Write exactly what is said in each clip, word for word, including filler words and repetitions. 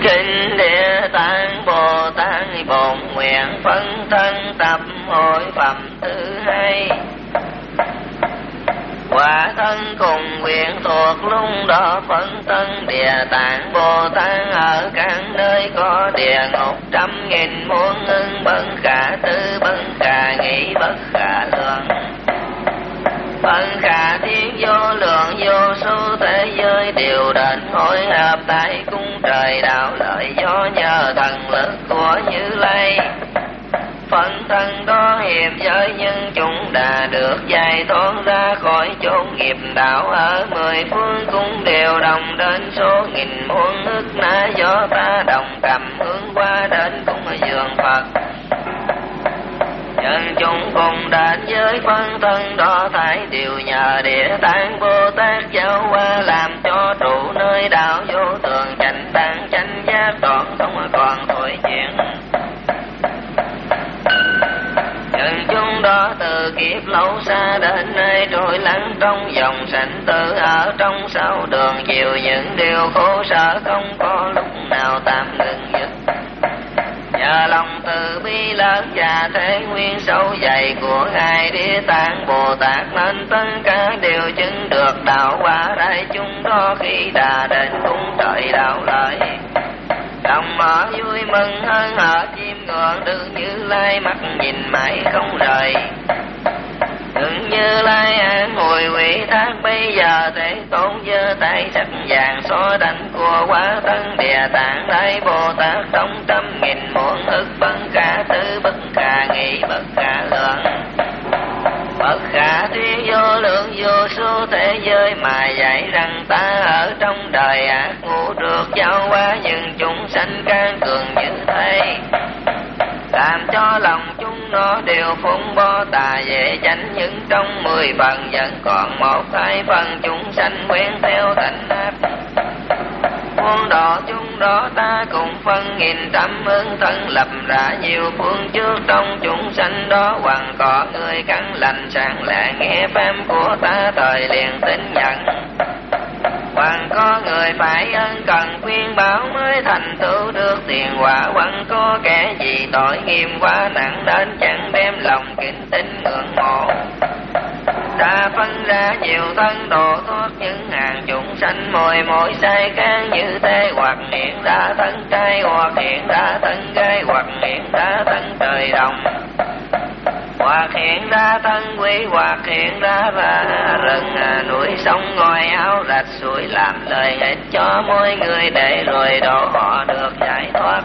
Kinh Địa Tạng Bồ Tát bổn nguyện phân thân tập hội phẩm thứ hai. Quả thân cùng nguyện thuộc lung đó phân thân Địa Tạng Bồ Tát ở các nơi có địa ngục trăm nghìn muôn ưng bất khả tư bất khả nghĩ bất khả lượng. Phân khả thiên vô lượng vô số thế giới đều đến hội hợp tại cung trời đạo lợi do nhờ thần lực của Như Lai. Phân thân đó hiệp giới nhân chúng đã được giải thoát ra khỏi chốn nghiệp đạo ở mười phương cung đều đồng đến số nghìn muôn ức na do ta đồng cầm hướng qua đến cung dường Phật. Nhân chúng cùng đến với phân thân đó thái đều nhờ Địa Tạng Bồ Tát giáo hóa làm cho trụ nơi đạo vô thường chánh tạng chánh giác đoạn không còn thổi chuyện. Nhân chúng đó từ kiếp lâu xa đến nay trôi lắng trong dòng sanh tử ở trong sáu đường chịu những điều khổ sở không có lúc nào tạm ngừng dứt. Nhờ lòng từ bi lớn và thế nguyên sâu dày của Ngài Địa Tạng Bồ Tát nên tất cả đều chứng được đạo quả đại chúng đó khi đã đến cung trời đạo lợi. Đồng mở vui mừng hơn ở chim ngưỡng được Như Lai mắt nhìn mãi không rời. Đừng Như Lai an ngồi quỷ thác bây giờ thế tôn giơ tay sắc vàng xóa đánh của quá thân Địa Tạng Đại Bồ Tát trong trăm nghìn muôn ức bất khả tư bất khả nghĩ bất khả lượng. Bất khả thuyết vô lượng vô số thế giới mà dạy rằng ta ở trong đời ác ngũ được giáo hóa nhưng chúng sanh can cường như thế. Làm cho lòng chúng nó đều phụng bó tà dễ tránh nhưng trong mười phần vẫn còn một hai phần chúng sanh quen theo thành ác. Muôn độ chúng đó ta cùng phân nghìn trăm ơn thân lập ra nhiều phương trước trong chúng sanh đó hoặc có người căn lành sáng lạ nghe pháp của ta thời liền tin nhận. Hoặc có người phải ân cần khuyên bảo mới thành tựu được tiền quả, hoặc có kẻ gì tội nghiêm quá nặng đến chẳng đem lòng kính tín ngưỡng mộ. Ta phân ra nhiều thân độ thoát những hàng chúng sanh mồi mỗi sai can như thế, hoặc hiện ra thân trai hoặc hiện ra thân gái hoặc hiện ra thân trời đồng, hoặc hiện ra thân quý hoặc hiện ra ra rừng núi sông ngòi áo rạch suối làm lời ích cho mỗi người để rồi độ họ được giải thoát.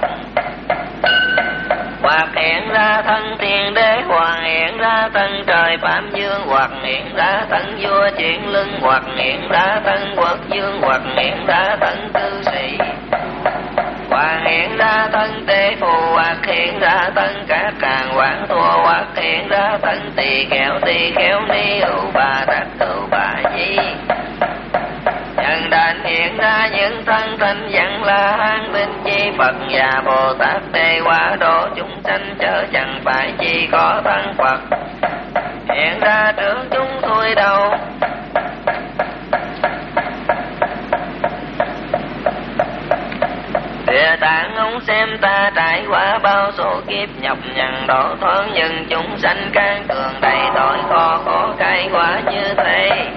Hoặc hiện ra thân thiên đế hoặc hiện ra thân trời phạm dương, hoặc hiện ra thân vua chuyển lưng, hoặc hiện ra thân quốc dương, hoặc hiện ra thân cư sĩ, hoặc hiện ra thân tế phù, hoặc hiện ra thân các càng quán thua, hoặc hiện ra thân tỳ kheo tỳ kheo ni ưu bà đắc ưu bà di. Nhân đàn hiện ra những thân thanh văn là hán binh chi Phật và Bồ Tát đề hóa độ chúng sanh chớ chẳng phải chỉ có thân Phật hiện ra trước chúng tôi đâu. Địa Tạng ông xem ta trải qua bao số kiếp nhọc nhằn độ thoát nhưng chúng sanh can cường đầy tội khó khó khai quả như thế.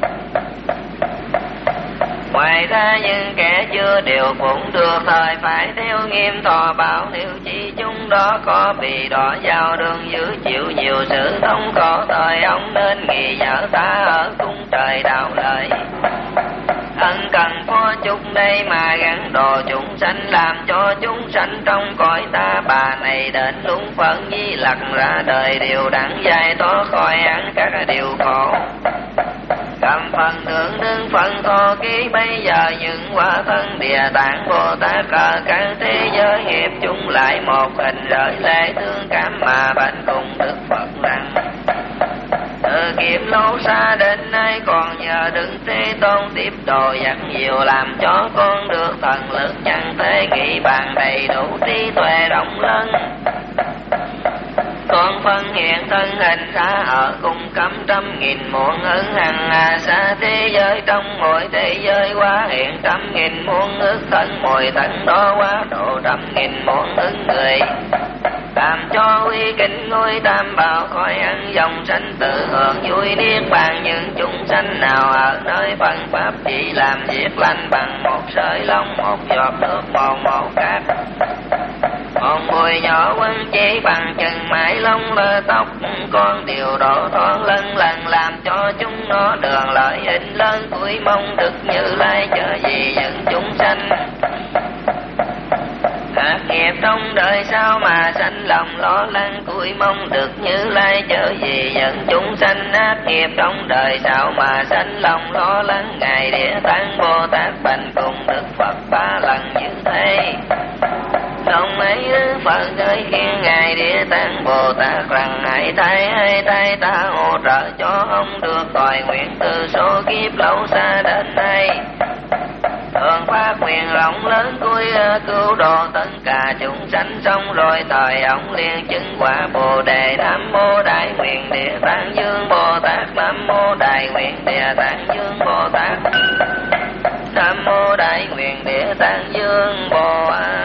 Ngoài ra những kẻ chưa điều phụng được thời phải theo nghiêm thọ bảo, nếu chỉ chúng đó có bị đọa vào đường dữ chịu nhiều sự thống khổ thời ông nên nghỉ nhớ ta ở cung trời đạo lợi. Ân cần phó chúc đây mà gắn đồ chúng sanh làm cho chúng sanh trong cõi ta bà này đến lũng phận di lặc ra đời đều đặng giải thoát khỏi ăn các điều khổ. Cầm phần thượng đương phần thọ ký bây giờ những quả thân Địa Tạng Bồ Tát ở các thế giới nghiệp chung lại một hình rời lệ thương cảm mà bạch cùng Đức Phật rằng: từ kiếp lâu xa đến nay còn nhờ Đức Thế Tôn tiếp độ dặn nhiều làm cho con được thần lực chẳng thể nghĩ bàn đầy đủ trí tuệ rộng lớn. con phân hiện thân hình ra ở cùng cấm trăm nghìn muôn ứng hằng à xa thế giới trong mỗi thế giới quá hiện trăm nghìn muôn ước thân mỗi thân đó quá độ trăm nghìn muôn ứng người làm cho uy kính ngôi tam bảo khỏi ăn dòng sanh tự hưởng vui niết bàn những chúng sanh nào ở nơi phân pháp chỉ làm việc lành bằng một sợi lông một giọt nước một một cát một mùi nhỏ quân chỉ bằng chừng mãi lông lơ tóc con điều độ thoáng lân lần làm cho chúng nó đường lợi ích lớn cuối mong được Như Lai chở gì những chúng sanh ác nghiệp trong đời sao mà sanh lòng lo lắng cuối mong được Như Lai chở gì những chúng sanh ác nghiệp trong đời sao mà sanh lòng lo lắng ngài Địa Tạng Bồ Tát bành cùng Đức Phật ba lần như thế trong ấy Đức Phật ơi khiến ngài Địa Tạng Bồ Tát rằng hãy thay hãy thay ta hỗ trợ cho ông được còi nguyện từ số kiếp lâu xa đến nay thường phát nguyện rộng lớn cuối cứu độ tất cả chúng sanh xong rồi thời ông liền chứng quả Bồ Đề. Nam mô Đại Nguyện Địa Tạng Dương Bồ Tát. Nam mô Đại Nguyện Địa Tạng Dương Bồ Tát. Nam mô Đại Nguyện Địa Tạng Dương Bồ Tát.